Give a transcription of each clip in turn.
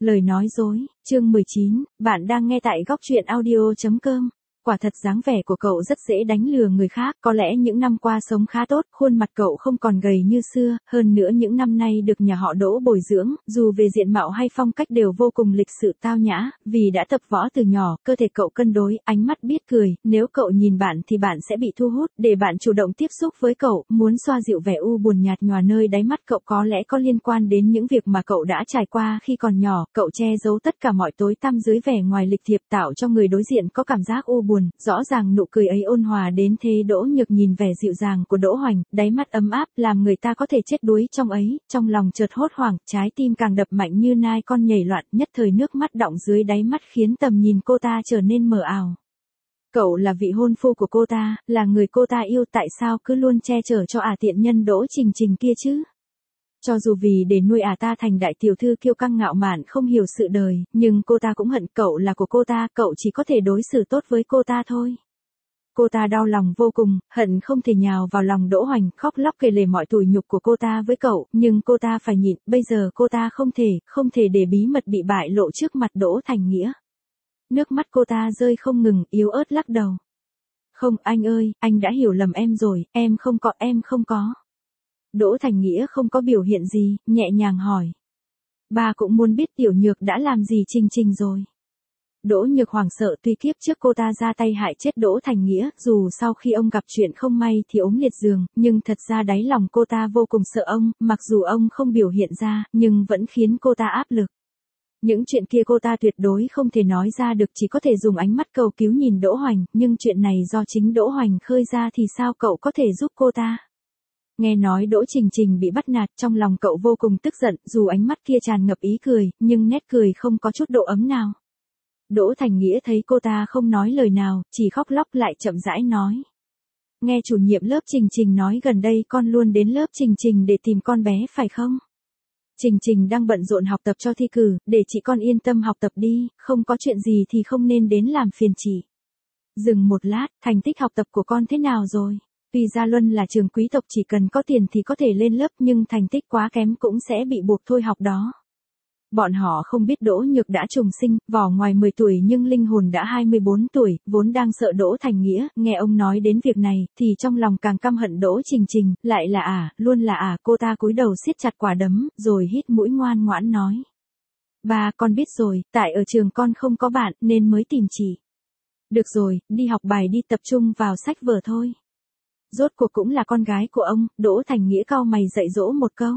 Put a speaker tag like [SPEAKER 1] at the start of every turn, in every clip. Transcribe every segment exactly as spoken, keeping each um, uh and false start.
[SPEAKER 1] Lời nói dối, chương mười chín, bạn đang nghe tại góc truyện audio chấm com. Quả thật dáng vẻ của cậu rất dễ đánh lừa người khác, có lẽ những năm qua sống khá tốt, khuôn mặt cậu không còn gầy như xưa, hơn nữa những năm nay được nhà họ Đỗ bồi dưỡng, dù về diện mạo hay phong cách đều vô cùng lịch sự tao nhã, vì đã tập võ từ nhỏ, cơ thể cậu cân đối, ánh mắt biết cười, nếu cậu nhìn bạn thì bạn sẽ bị thu hút, để bạn chủ động tiếp xúc với cậu, muốn xoa dịu vẻ u buồn nhạt nhòa nơi đáy mắt cậu có lẽ có liên quan đến những việc mà cậu đã trải qua khi còn nhỏ, cậu che giấu tất cả mọi tối tăm dưới vẻ ngoài lịch thiệp tạo cho người đối diện có cảm giác u buồn. Rõ ràng nụ cười ấy ôn hòa đến thế. Đỗ Nhược nhìn vẻ dịu dàng của Đỗ Hoành, đáy mắt ấm áp, làm người ta có thể chết đuối trong ấy, trong lòng chợt hốt hoảng, trái tim càng đập mạnh như nai con nhảy loạn, nhất thời nước mắt đọng dưới đáy mắt khiến tầm nhìn cô ta trở nên mờ ảo. Cậu là vị hôn phu của cô ta, là người cô ta yêu, tại sao cứ luôn che chở cho ả tiện nhân Đỗ Trình Trình kia chứ? Cho dù vì để nuôi ả ta thành đại tiểu thư kiêu căng ngạo mạn không hiểu sự đời, nhưng cô ta cũng hận, cậu là của cô ta, cậu chỉ có thể đối xử tốt với cô ta thôi. Cô ta đau lòng vô cùng, hận không thể nhào vào lòng Đỗ Hoành, khóc lóc kể lể mọi tủi nhục của cô ta với cậu, nhưng cô ta phải nhịn, bây giờ cô ta không thể, không thể để bí mật bị bại lộ trước mặt Đỗ Thành Nghĩa. Nước mắt cô ta rơi không ngừng, yếu ớt lắc đầu. Không, anh ơi, anh đã hiểu lầm em rồi, em không có, em không có. Đỗ Thành Nghĩa không có biểu hiện gì, nhẹ nhàng hỏi. Ba cũng muốn biết Tiểu Nhược đã làm gì Trình Trình rồi. Đỗ Nhược hoảng sợ, tuy kiếp trước cô ta ra tay hại chết Đỗ Thành Nghĩa, dù sau khi ông gặp chuyện không may thì ốm liệt giường, nhưng thật ra đáy lòng cô ta vô cùng sợ ông, mặc dù ông không biểu hiện ra, nhưng vẫn khiến cô ta áp lực. Những chuyện kia cô ta tuyệt đối không thể nói ra được, chỉ có thể dùng ánh mắt cầu cứu nhìn Đỗ Hoành, nhưng chuyện này do chính Đỗ Hoành khơi ra thì sao cậu có thể giúp cô ta? Nghe nói Đỗ Trình Trình bị bắt nạt, trong lòng cậu vô cùng tức giận, dù ánh mắt kia tràn ngập ý cười, nhưng nét cười không có chút độ ấm nào. Đỗ Thành Nghĩa thấy cô ta không nói lời nào, chỉ khóc lóc lại chậm rãi nói. Nghe chủ nhiệm lớp Trình Trình nói gần đây con luôn đến lớp Trình Trình để tìm con bé phải không? Trình Trình đang bận rộn học tập cho thi cử, để chị con yên tâm học tập đi, không có chuyện gì thì không nên đến làm phiền chị. Dừng một lát, thành tích học tập của con thế nào rồi? Tuy Gia Luân là trường quý tộc chỉ cần có tiền thì có thể lên lớp nhưng thành tích quá kém cũng sẽ bị buộc thôi học đó. Bọn họ không biết Đỗ Nhược đã trùng sinh, vỏ ngoài mười tuổi nhưng linh hồn đã hai mươi bốn tuổi, vốn đang sợ Đỗ Thành Nghĩa, nghe ông nói đến việc này, thì trong lòng càng căm hận Đỗ Trình Trình, lại là ả, à, luôn là ả, à, cô ta cúi đầu siết chặt quả đấm, rồi hít mũi ngoan ngoãn nói. Ba, con biết rồi, tại ở trường con không có bạn, nên mới tìm chị. Được rồi, đi học bài đi, tập trung vào sách vở thôi. Rốt cuộc cũng là con gái của ông, Đỗ Thành Nghĩa cau mày dạy dỗ một câu.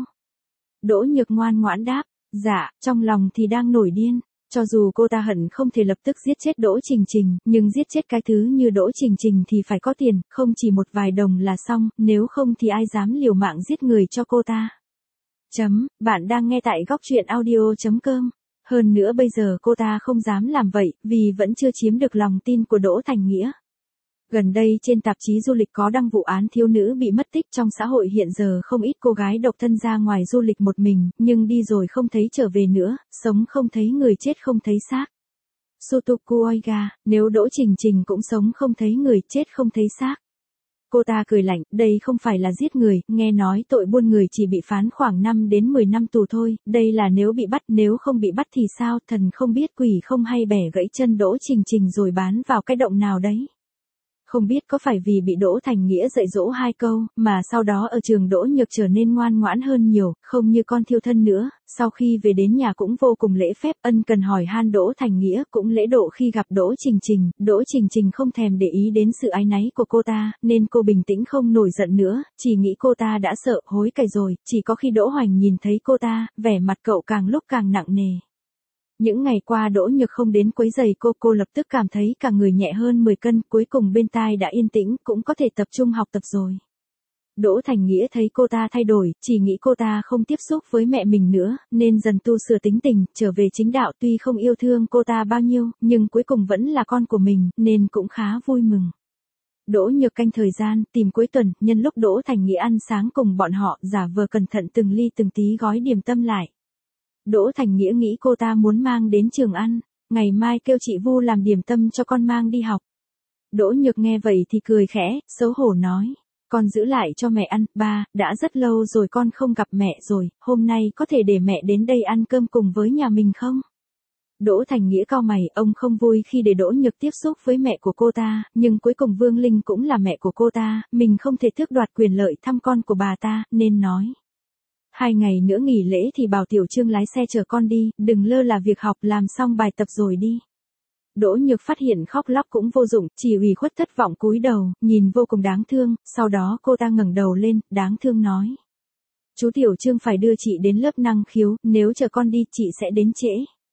[SPEAKER 1] Đỗ Nhược ngoan ngoãn đáp. Dạ, trong lòng thì đang nổi điên, cho dù cô ta hận không thể lập tức giết chết Đỗ Trình Trình, nhưng giết chết cái thứ như Đỗ Trình Trình thì phải có tiền, không chỉ một vài đồng là xong, nếu không thì ai dám liều mạng giết người cho cô ta. Chấm, bạn đang nghe tại góc truyện audio chấm com. Hơn nữa bây giờ cô ta không dám làm vậy, vì vẫn chưa chiếm được lòng tin của Đỗ Thành Nghĩa. Gần đây trên tạp chí du lịch có đăng vụ án thiếu nữ bị mất tích, trong xã hội hiện giờ không ít cô gái độc thân ra ngoài du lịch một mình, nhưng đi rồi không thấy trở về nữa, sống không thấy người chết không thấy xác. Sutoku Oiga, nếu Đỗ Trình Trình cũng sống không thấy người chết không thấy xác. Cô ta cười lạnh, đây không phải là giết người, nghe nói tội buôn người chỉ bị phán khoảng năm đến mười năm tù thôi, đây là nếu bị bắt, nếu không bị bắt thì sao, thần không biết quỷ không hay bẻ gãy chân Đỗ Trình Trình rồi bán vào cái động nào đấy. Không biết có phải vì bị Đỗ Thành Nghĩa dạy dỗ hai câu, mà sau đó ở trường Đỗ Nhược trở nên ngoan ngoãn hơn nhiều, không như con thiêu thân nữa, sau khi về đến nhà cũng vô cùng lễ phép, ân cần hỏi han Đỗ Thành Nghĩa, cũng lễ độ khi gặp Đỗ Trình Trình, Đỗ Trình Trình không thèm để ý đến sự áy náy của cô ta, nên cô bình tĩnh không nổi giận nữa, chỉ nghĩ cô ta đã sợ, hối cải rồi, chỉ có khi Đỗ Hoành nhìn thấy cô ta, vẻ mặt cậu càng lúc càng nặng nề. Những ngày qua Đỗ Nhược không đến quấy giày cô, cô lập tức cảm thấy cả người nhẹ hơn mười cân, cuối cùng bên tai đã yên tĩnh, cũng có thể tập trung học tập rồi. Đỗ Thành Nghĩa thấy cô ta thay đổi, chỉ nghĩ cô ta không tiếp xúc với mẹ mình nữa, nên dần tu sửa tính tình, trở về chính đạo, tuy không yêu thương cô ta bao nhiêu, nhưng cuối cùng vẫn là con của mình, nên cũng khá vui mừng. Đỗ Nhược canh thời gian, tìm cuối tuần, nhân lúc Đỗ Thành Nghĩa ăn sáng cùng bọn họ, giả vờ cẩn thận từng ly từng tí gói điểm tâm lại. Đỗ Thành Nghĩa nghĩ cô ta muốn mang đến trường ăn, ngày mai kêu chị Vu làm điểm tâm cho con mang đi học. Đỗ Nhược nghe vậy thì cười khẽ, xấu hổ nói, con giữ lại cho mẹ ăn, ba, đã rất lâu rồi con không gặp mẹ rồi, hôm nay có thể để mẹ đến đây ăn cơm cùng với nhà mình không? Đỗ Thành Nghĩa cau mày, ông không vui khi để Đỗ Nhược tiếp xúc với mẹ của cô ta, nhưng cuối cùng Vương Linh cũng là mẹ của cô ta, mình không thể tước đoạt quyền lợi thăm con của bà ta, nên nói. Hai ngày nữa nghỉ lễ thì bảo Tiểu Trương lái xe chở con đi, đừng lơ là việc học, làm xong bài tập rồi đi. Đỗ Nhược phát hiện khóc lóc cũng vô dụng, chỉ ủy khuất thất vọng cúi đầu, nhìn vô cùng đáng thương, sau đó cô ta ngẩng đầu lên, đáng thương nói. Chú Tiểu Trương phải đưa chị đến lớp năng khiếu, nếu chờ con đi chị sẽ đến trễ.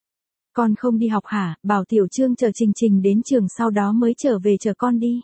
[SPEAKER 1] Con không đi học hả, bảo Tiểu Trương chờ Trình Trình đến trường sau đó mới trở về chờ con đi.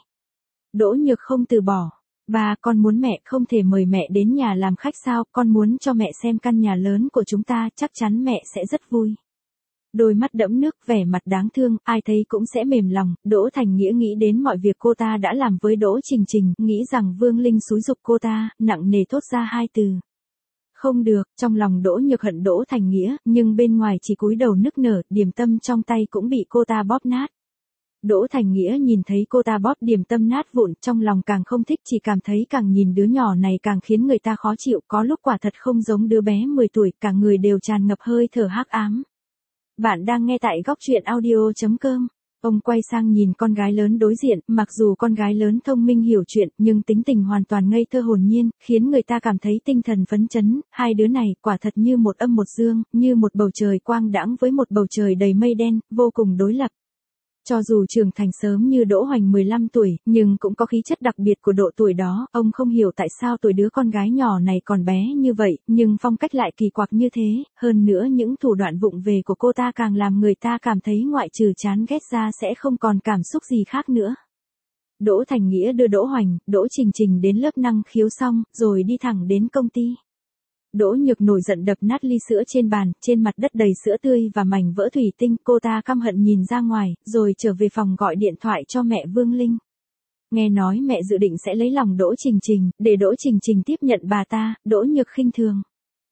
[SPEAKER 1] Đỗ Nhược không từ bỏ. Ba, con muốn mẹ, không thể mời mẹ đến nhà làm khách sao, con muốn cho mẹ xem căn nhà lớn của chúng ta, chắc chắn mẹ sẽ rất vui. Đôi mắt đẫm nước, vẻ mặt đáng thương, ai thấy cũng sẽ mềm lòng. Đỗ Thành Nghĩa nghĩ đến mọi việc cô ta đã làm với Đỗ Trình Trình, nghĩ rằng Vương Linh xúi giục cô ta, nặng nề thốt ra hai từ. Không được, trong lòng Đỗ Nhược hận Đỗ Thành Nghĩa, nhưng bên ngoài chỉ cúi đầu nức nở, điểm tâm trong tay cũng bị cô ta bóp nát. Đỗ Thành Nghĩa nhìn thấy cô ta bóp điểm tâm nát vụn, trong lòng càng không thích, chỉ cảm thấy càng nhìn đứa nhỏ này càng khiến người ta khó chịu, có lúc quả thật không giống đứa bé mười tuổi, cả người đều tràn ngập hơi thở hắc ám. Bạn đang nghe tại góc truyện audio chấm com. Ông quay sang nhìn con gái lớn đối diện, mặc dù con gái lớn thông minh hiểu chuyện, nhưng tính tình hoàn toàn ngây thơ hồn nhiên, khiến người ta cảm thấy tinh thần phấn chấn, hai đứa này quả thật như một âm một dương, như một bầu trời quang đãng với một bầu trời đầy mây đen, vô cùng đối lập. Cho dù trưởng thành sớm như Đỗ Hoành mười lăm tuổi, nhưng cũng có khí chất đặc biệt của độ tuổi đó, ông không hiểu tại sao tuổi đứa con gái nhỏ này còn bé như vậy, nhưng phong cách lại kỳ quặc như thế, hơn nữa những thủ đoạn vụng về của cô ta càng làm người ta cảm thấy ngoại trừ chán ghét ra sẽ không còn cảm xúc gì khác nữa. Đỗ Thành Nghĩa đưa Đỗ Hoành, Đỗ Trình Trình đến lớp năng khiếu xong, rồi đi thẳng đến công ty. Đỗ Nhược nổi giận đập nát ly sữa trên bàn, trên mặt đất đầy sữa tươi và mảnh vỡ thủy tinh, cô ta căm hận nhìn ra ngoài, rồi trở về phòng gọi điện thoại cho mẹ Vương Linh. Nghe nói mẹ dự định sẽ lấy lòng Đỗ Trình Trình, để Đỗ Trình Trình tiếp nhận bà ta, Đỗ Nhược khinh thường.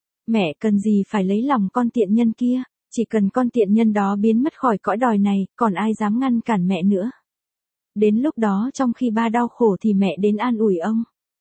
[SPEAKER 1] Mẹ cần gì phải lấy lòng con tiện nhân kia, chỉ cần con tiện nhân đó biến mất khỏi cõi đời này, còn ai dám ngăn cản mẹ nữa. Đến lúc đó trong khi ba đau khổ thì mẹ đến an ủi ông.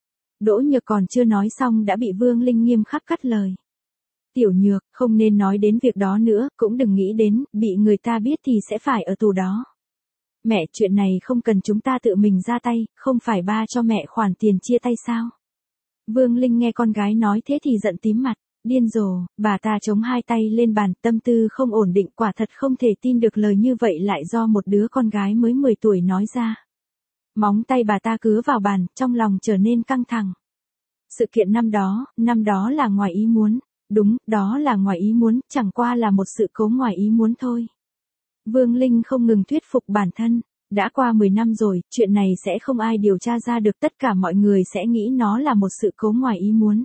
[SPEAKER 1] Đỗ Nhược còn chưa nói xong đã bị Vương Linh nghiêm khắc cắt lời. Tiểu Nhược, không nên nói đến việc đó nữa, cũng đừng nghĩ đến, bị người ta biết thì sẽ phải ở tù đó. Mẹ, chuyện này không cần chúng ta tự mình ra tay, không phải ba cho mẹ khoản tiền chia tay sao? Vương Linh nghe con gái nói thế thì giận tím mặt, điên rồ, bà ta chống hai tay lên bàn, tâm tư không ổn định, quả thật không thể tin được lời như vậy lại do một đứa con gái mới mười tuổi nói ra. Móng tay bà ta cứa vào bàn, trong lòng trở nên căng thẳng. Sự kiện năm đó, năm đó là ngoài ý muốn. Đúng, đó là ngoài ý muốn, chẳng qua là một sự cố ngoài ý muốn thôi. Vương Linh không ngừng thuyết phục bản thân. Đã qua mười năm rồi, chuyện này sẽ không ai điều tra ra được, tất cả mọi người sẽ nghĩ nó là một sự cố ngoài ý muốn.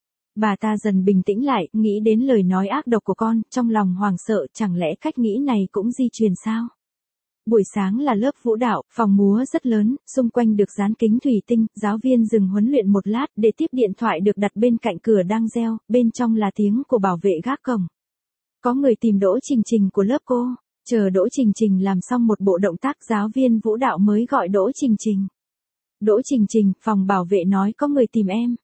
[SPEAKER 1] Bà ta dần bình tĩnh lại, nghĩ đến lời nói ác độc của con, trong lòng hoảng sợ, chẳng lẽ cách nghĩ này cũng di truyền sao? Buổi sáng là lớp vũ đạo, phòng múa rất lớn, xung quanh được dán kính thủy tinh, giáo viên dừng huấn luyện một lát để tiếp điện thoại được đặt bên cạnh cửa đang reo, bên trong là tiếng của bảo vệ gác cổng. Có người tìm Đỗ Trình Trình của lớp cô, chờ Đỗ Trình Trình làm xong một bộ động tác giáo viên vũ đạo mới gọi Đỗ Trình Trình. Đỗ Trình Trình, phòng bảo vệ nói có người tìm em.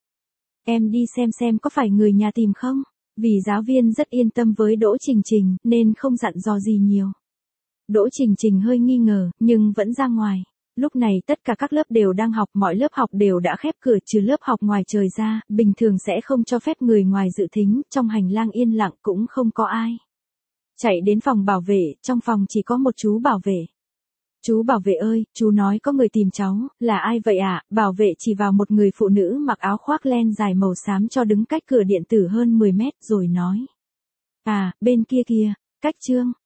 [SPEAKER 1] Em đi xem xem có phải người nhà tìm không? Vì giáo viên rất yên tâm với Đỗ Trình Trình, nên không dặn dò gì nhiều. Đỗ Trình Trình hơi nghi ngờ, nhưng vẫn ra ngoài. Lúc này tất cả các lớp đều đang học, mọi lớp học đều đã khép cửa trừ lớp học ngoài trời ra, bình thường sẽ không cho phép người ngoài dự thính, trong hành lang yên lặng cũng không có ai. Chạy đến phòng bảo vệ, trong phòng chỉ có một chú bảo vệ. Chú bảo vệ ơi, chú nói có người tìm cháu, là ai vậy ạ? À? Bảo vệ chỉ vào một người phụ nữ mặc áo khoác len dài màu xám cho đứng cách cửa điện tử hơn mười mét rồi nói. À, bên kia kìa, cách Trương.